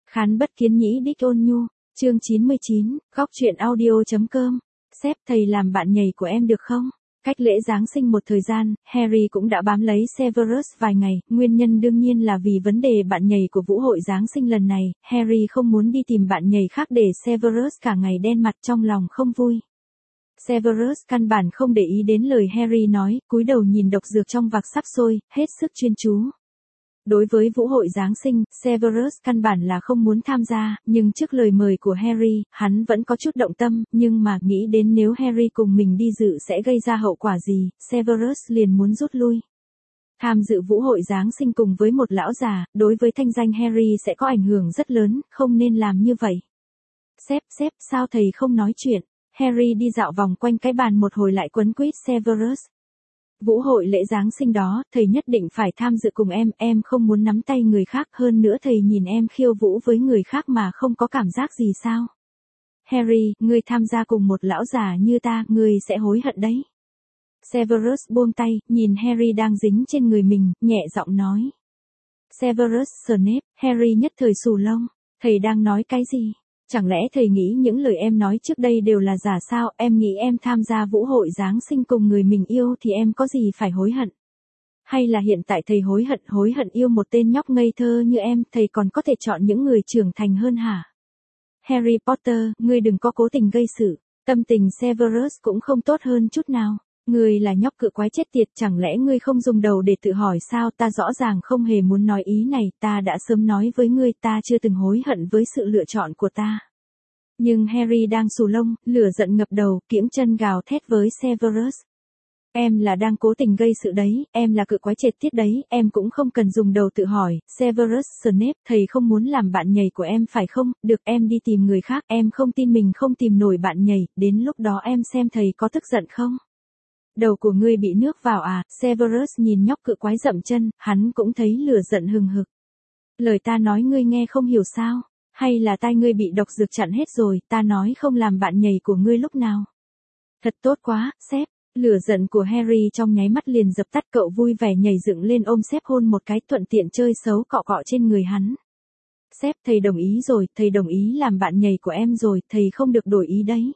Khán bất kiến nhĩ đích ôn nhu, chương 99, góc truyện audio.com. Sếp, thầy làm bạn nhảy của em được không? Cách lễ Giáng sinh một thời gian, Harry cũng đã bám lấy Severus vài ngày, nguyên nhân đương nhiên là vì vấn đề bạn nhảy của vũ hội Giáng sinh lần này, Harry không muốn đi tìm bạn nhảy khác để Severus cả ngày đen mặt trong lòng không vui. Severus căn bản không để ý đến lời Harry nói, cúi đầu nhìn độc dược trong vạc sắp sôi, hết sức chuyên chú. Đối với vũ hội Giáng sinh, Severus căn bản là không muốn tham gia, nhưng trước lời mời của Harry, hắn vẫn có chút động tâm, nhưng mà nghĩ đến nếu Harry cùng mình đi dự sẽ gây ra hậu quả gì, Severus liền muốn rút lui. Tham dự vũ hội Giáng sinh cùng với một lão già, đối với thanh danh Harry sẽ có ảnh hưởng rất lớn, không nên làm như vậy. Sếp, sao thầy không nói chuyện? Harry đi dạo vòng quanh cái bàn một hồi lại quấn quýt Severus. Vũ hội lễ Giáng sinh đó, thầy nhất định phải tham dự cùng em không muốn nắm tay người khác, hơn nữa thầy nhìn em khiêu vũ với người khác mà không có cảm giác gì sao? Harry, ngươi tham gia cùng một lão già như ta, ngươi sẽ hối hận đấy. Severus buông tay, nhìn Harry đang dính trên người mình, nhẹ giọng nói. Severus Snape, Harry nhất thời xù lông, thầy đang nói cái gì? Chẳng lẽ thầy nghĩ những lời em nói trước đây đều là giả sao? Em nghĩ em tham gia vũ hội Giáng sinh cùng người mình yêu thì em có gì phải hối hận? Hay là hiện tại thầy hối hận yêu một tên nhóc ngây thơ như em, thầy còn có thể chọn những người trưởng thành hơn hả? Harry Potter, ngươi đừng có cố tình gây sự. Tâm tình Severus cũng không tốt hơn chút nào. Ngươi là nhóc cự quái chết tiệt, chẳng lẽ ngươi không dùng đầu để tự hỏi sao? Ta rõ ràng không hề muốn nói ý này, ta đã sớm nói với ngươi, ta chưa từng hối hận với sự lựa chọn của ta. Nhưng Harry đang xù lông, lửa giận ngập đầu, kiễng chân gào thét với Severus. Em là đang cố tình gây sự đấy, em là cự quái chết tiệt đấy, em cũng không cần dùng đầu tự hỏi. Severus Snape, thầy không muốn làm bạn nhảy của em phải không? Được, em đi tìm người khác, em không tin mình không tìm nổi bạn nhảy, đến lúc đó em xem thầy có tức giận không? Đầu của ngươi bị nước vào à? Severus nhìn nhóc cự quái dậm chân, hắn cũng thấy lửa giận hừng hực. Lời ta nói ngươi nghe không hiểu sao? Hay là tai ngươi bị độc dược chặn hết rồi, ta nói không làm bạn nhảy của ngươi lúc nào? Thật tốt quá, sếp. Lửa giận của Harry trong nháy mắt liền dập tắt, cậu vui vẻ nhảy dựng lên ôm sếp hôn một cái, thuận tiện chơi xấu cọ cọ trên người hắn. Sếp, thầy đồng ý rồi, thầy đồng ý làm bạn nhảy của em rồi, thầy không được đổi ý đấy.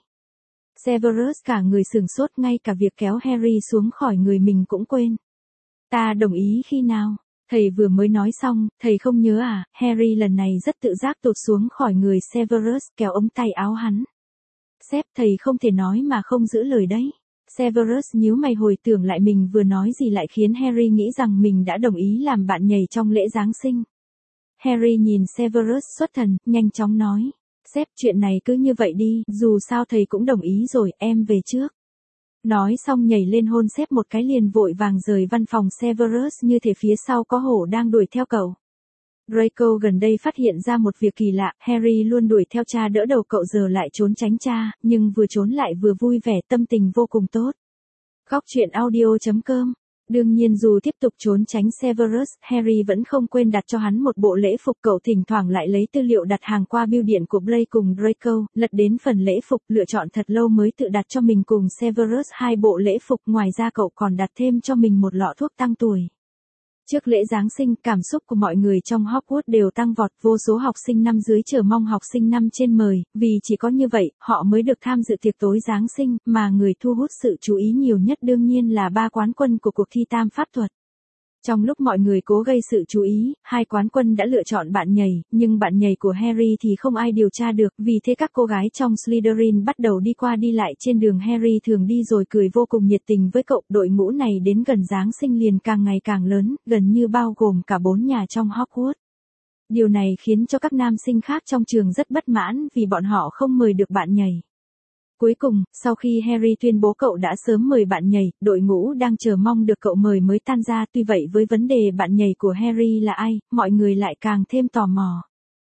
Severus cả người sửng sốt, ngay cả việc kéo Harry xuống khỏi người mình cũng quên. Ta đồng ý khi nào? Thầy vừa mới nói xong, thầy không nhớ à? Harry lần này rất tự giác tụt xuống khỏi người Severus, kéo ống tay áo hắn. Sếp, thầy không thể nói mà không giữ lời đấy. Severus nhíu mày hồi tưởng lại mình vừa nói gì lại khiến Harry nghĩ rằng mình đã đồng ý làm bạn nhảy trong lễ Giáng sinh. Harry nhìn Severus xuất thần, nhanh chóng nói. Sếp, chuyện này cứ như vậy đi, dù sao thầy cũng đồng ý rồi, em về trước. Nói xong nhảy lên hôn sếp một cái liền vội vàng rời văn phòng Severus như thể phía sau có hổ đang đuổi theo cậu. Draco gần đây phát hiện ra một việc kỳ lạ, Harry luôn đuổi theo cha đỡ đầu cậu giờ lại trốn tránh cha, nhưng vừa trốn lại vừa vui vẻ, tâm tình vô cùng tốt. Góc truyện audio.com. Đương nhiên dù tiếp tục trốn tránh Severus, Harry vẫn không quên đặt cho hắn một bộ lễ phục, cậu thỉnh thoảng lại lấy tư liệu đặt hàng qua bưu điện của Blake cùng Draco, lật đến phần lễ phục, lựa chọn thật lâu mới tự đặt cho mình cùng Severus 2 bộ lễ phục, ngoài ra cậu còn đặt thêm cho mình một lọ thuốc tăng tuổi. Trước lễ Giáng sinh, cảm xúc của mọi người trong Hogwarts đều tăng vọt, vô số học sinh năm dưới chờ mong học sinh năm trên mời, vì chỉ có như vậy, họ mới được tham dự tiệc tối Giáng sinh, mà người thu hút sự chú ý nhiều nhất đương nhiên là 3 quán quân của cuộc thi tam pháp thuật. Trong lúc mọi người cố gây sự chú ý, 2 quán quân đã lựa chọn bạn nhảy, nhưng bạn nhảy của Harry thì không ai điều tra được, vì thế các cô gái trong Slytherin bắt đầu đi qua đi lại trên đường Harry thường đi rồi cười vô cùng nhiệt tình với cậu. Đội ngũ này đến gần Giáng sinh liền càng ngày càng lớn, gần như bao gồm cả 4 nhà trong Hogwarts. Điều này khiến cho các nam sinh khác trong trường rất bất mãn vì bọn họ không mời được bạn nhảy. Cuối cùng, sau khi Harry tuyên bố cậu đã sớm mời bạn nhảy, đội ngũ đang chờ mong được cậu mời mới tan ra. Tuy vậy với vấn đề bạn nhảy của Harry là ai, mọi người lại càng thêm tò mò.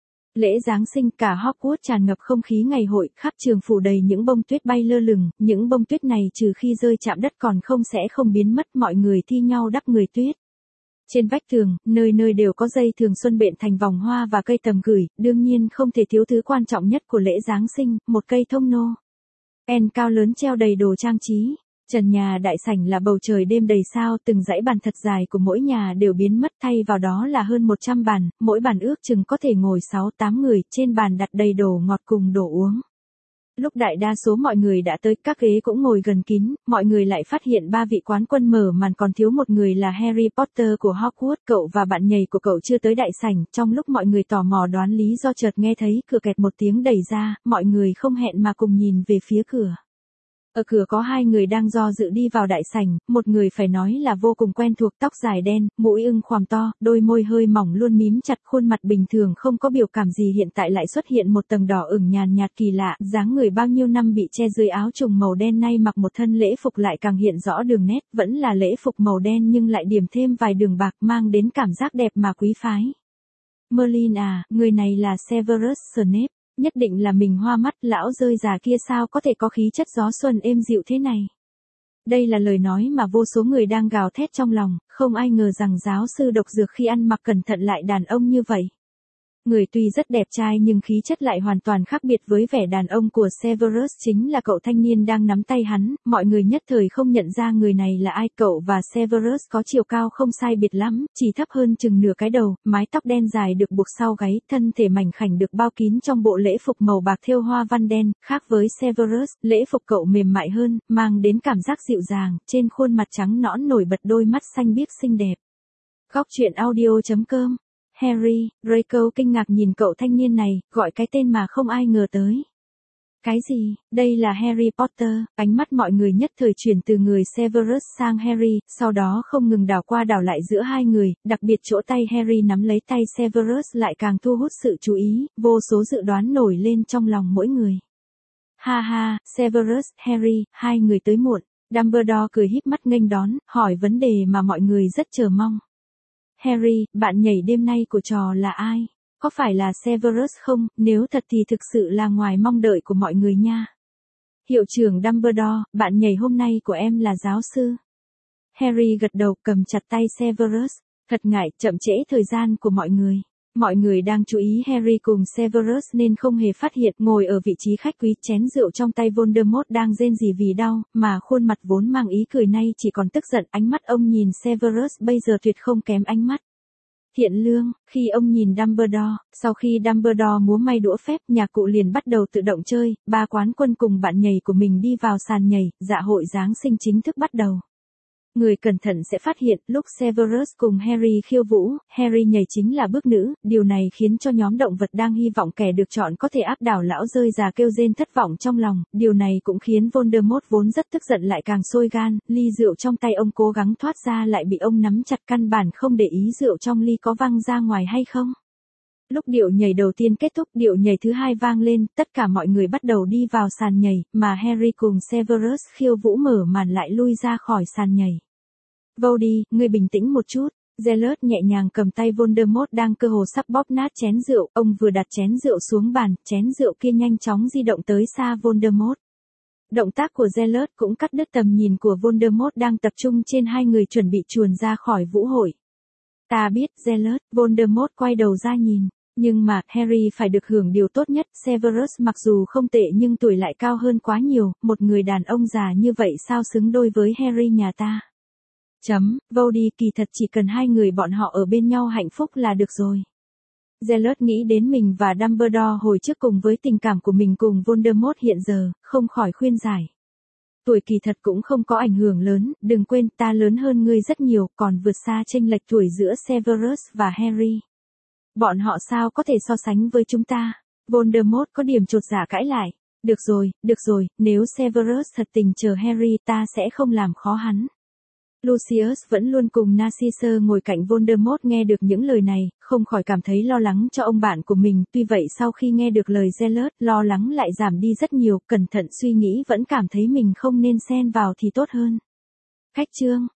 Lễ Giáng sinh, cả Hogwarts tràn ngập không khí ngày hội, khắp trường phủ đầy những bông tuyết bay lơ lửng, những bông tuyết này trừ khi rơi chạm đất còn sẽ không biến mất, mọi người thi nhau đắp người tuyết. Trên vách tường, nơi nơi đều có dây thường xuân bện thành vòng hoa và cây tầm gửi, đương nhiên không thể thiếu thứ quan trọng nhất của lễ Giáng sinh, một cây thông nô. En cao lớn treo đầy đồ trang trí. Trần nhà đại sảnh là bầu trời đêm đầy sao, từng dãy bàn thật dài của mỗi nhà đều biến mất, thay vào đó là hơn 100 bàn, mỗi bàn ước chừng có thể ngồi 6-8 người, trên bàn đặt đầy đồ ngọt cùng đồ uống. Lúc đại đa số mọi người đã tới, các ghế cũng ngồi gần kín, mọi người lại phát hiện 3 vị quán quân mở màn, còn thiếu một người là Harry Potter của Hogwarts. Cậu và bạn nhảy của cậu chưa tới đại sảnh, trong lúc mọi người tò mò đoán lý do chợt nghe thấy cửa kẹt một tiếng đẩy ra, mọi người không hẹn mà cùng nhìn về phía cửa. Ở cửa có 2 người đang do dự đi vào đại sảnh, một người phải nói là vô cùng quen thuộc, tóc dài đen, mũi ưng khoằm to, đôi môi hơi mỏng luôn mím chặt, khuôn mặt bình thường không có biểu cảm gì hiện tại lại xuất hiện một tầng đỏ ửng nhàn nhạt kỳ lạ, dáng người bao nhiêu năm bị che dưới áo trùng màu đen nay mặc một thân lễ phục lại càng hiện rõ đường nét, vẫn là lễ phục màu đen nhưng lại điểm thêm vài đường bạc mang đến cảm giác đẹp mà quý phái. Merlin à, người này là Severus Snape. Nhất định là mình hoa mắt, lão rơi già kia sao có thể có khí chất gió xuân êm dịu thế này. Đây là lời nói mà vô số người đang gào thét trong lòng, không ai ngờ rằng giáo sư độc dược khi ăn mặc cẩn thận lại đàn ông như vậy. Người tuy rất đẹp trai nhưng khí chất lại hoàn toàn khác biệt với vẻ đàn ông của Severus, chính là cậu thanh niên đang nắm tay hắn, mọi người nhất thời không nhận ra người này là ai. Cậu và Severus có chiều cao không sai biệt lắm, chỉ thấp hơn chừng nửa cái đầu, mái tóc đen dài được buộc sau gáy, thân thể mảnh khảnh được bao kín trong bộ lễ phục màu bạc thêu hoa văn đen, khác với Severus, lễ phục cậu mềm mại hơn, mang đến cảm giác dịu dàng, trên khuôn mặt trắng nõn nổi bật đôi mắt xanh biếc xinh đẹp. Góc truyện audio.com Harry, Draco kinh ngạc nhìn cậu thanh niên này, gọi cái tên mà không ai ngờ tới. Cái gì, đây là Harry Potter, ánh mắt mọi người nhất thời chuyển từ người Severus sang Harry, sau đó không ngừng đảo qua đảo lại giữa hai người, đặc biệt chỗ tay Harry nắm lấy tay Severus lại càng thu hút sự chú ý, vô số dự đoán nổi lên trong lòng mỗi người. Ha ha, Severus, Harry, hai người tới muộn, Dumbledore cười híp mắt nghênh đón, hỏi vấn đề mà mọi người rất chờ mong. Harry, bạn nhảy đêm nay của trò là ai? Có phải là Severus không? Nếu thật thì thực sự là ngoài mong đợi của mọi người nha. Hiệu trưởng Dumbledore, bạn nhảy hôm nay của em là giáo sư. Harry gật đầu cầm chặt tay Severus. Thật ngại, chậm trễ thời gian của mọi người. Mọi người đang chú ý Harry cùng Severus nên không hề phát hiện ngồi ở vị trí khách quý, chén rượu trong tay Voldemort đang rên rỉ vì đau, mà khuôn mặt vốn mang ý cười nay chỉ còn tức giận. Ánh mắt ông nhìn Severus bây giờ tuyệt không kém ánh mắt thiện lương, khi ông nhìn Dumbledore, sau khi Dumbledore múa may đũa phép, nhạc cụ liền bắt đầu tự động chơi, 3 quán quân cùng bạn nhảy của mình đi vào sàn nhảy, dạ hội Giáng sinh chính thức bắt đầu. Người cẩn thận sẽ phát hiện, lúc Severus cùng Harry khiêu vũ, Harry nhảy chính là bước nữ, điều này khiến cho nhóm động vật đang hy vọng kẻ được chọn có thể áp đảo lão rơi già kêu rên thất vọng trong lòng, điều này cũng khiến Voldemort vốn rất tức giận lại càng sôi gan, ly rượu trong tay ông cố gắng thoát ra lại bị ông nắm chặt, căn bản không để ý rượu trong ly có văng ra ngoài hay không. Lúc điệu nhảy đầu tiên kết thúc, điệu nhảy thứ hai vang lên, tất cả mọi người bắt đầu đi vào sàn nhảy, mà Harry cùng Severus khiêu vũ mở màn lại lui ra khỏi sàn nhảy. Vody, ngươi bình tĩnh một chút. Zealot nhẹ nhàng cầm tay Voldemort đang cơ hồ sắp bóp nát chén rượu, ông vừa đặt chén rượu xuống bàn, chén rượu kia nhanh chóng di động tới xa Voldemort. Động tác của Zealot cũng cắt đứt tầm nhìn của Voldemort đang tập trung trên hai người chuẩn bị chuồn ra khỏi vũ hội. Ta biết, Zealot, Voldemort quay đầu ra nhìn. Nhưng mà, Harry phải được hưởng điều tốt nhất, Severus mặc dù không tệ nhưng tuổi lại cao hơn quá nhiều, một người đàn ông già như vậy sao xứng đôi với Harry nhà ta. Vody, kỳ thật chỉ cần hai người bọn họ ở bên nhau hạnh phúc là được rồi. Zealot nghĩ đến mình và Dumbledore hồi trước cùng với tình cảm của mình cùng Voldemort hiện giờ, không khỏi khuyên giải. Tuổi kỳ thật cũng không có ảnh hưởng lớn, đừng quên ta lớn hơn ngươi rất nhiều, còn vượt xa chênh lệch tuổi giữa Severus và Harry. Bọn họ sao có thể so sánh với chúng ta? Voldemort có điểm chột dạ cãi lại. Được rồi, nếu Severus thật tình chờ Harry ta sẽ không làm khó hắn. Lucius vẫn luôn cùng Narcissa ngồi cạnh Voldemort nghe được những lời này, không khỏi cảm thấy lo lắng cho ông bạn của mình, tuy vậy sau khi nghe được lời Zealot, lo lắng lại giảm đi rất nhiều, cẩn thận suy nghĩ vẫn cảm thấy mình không nên xen vào thì tốt hơn. Khách trương,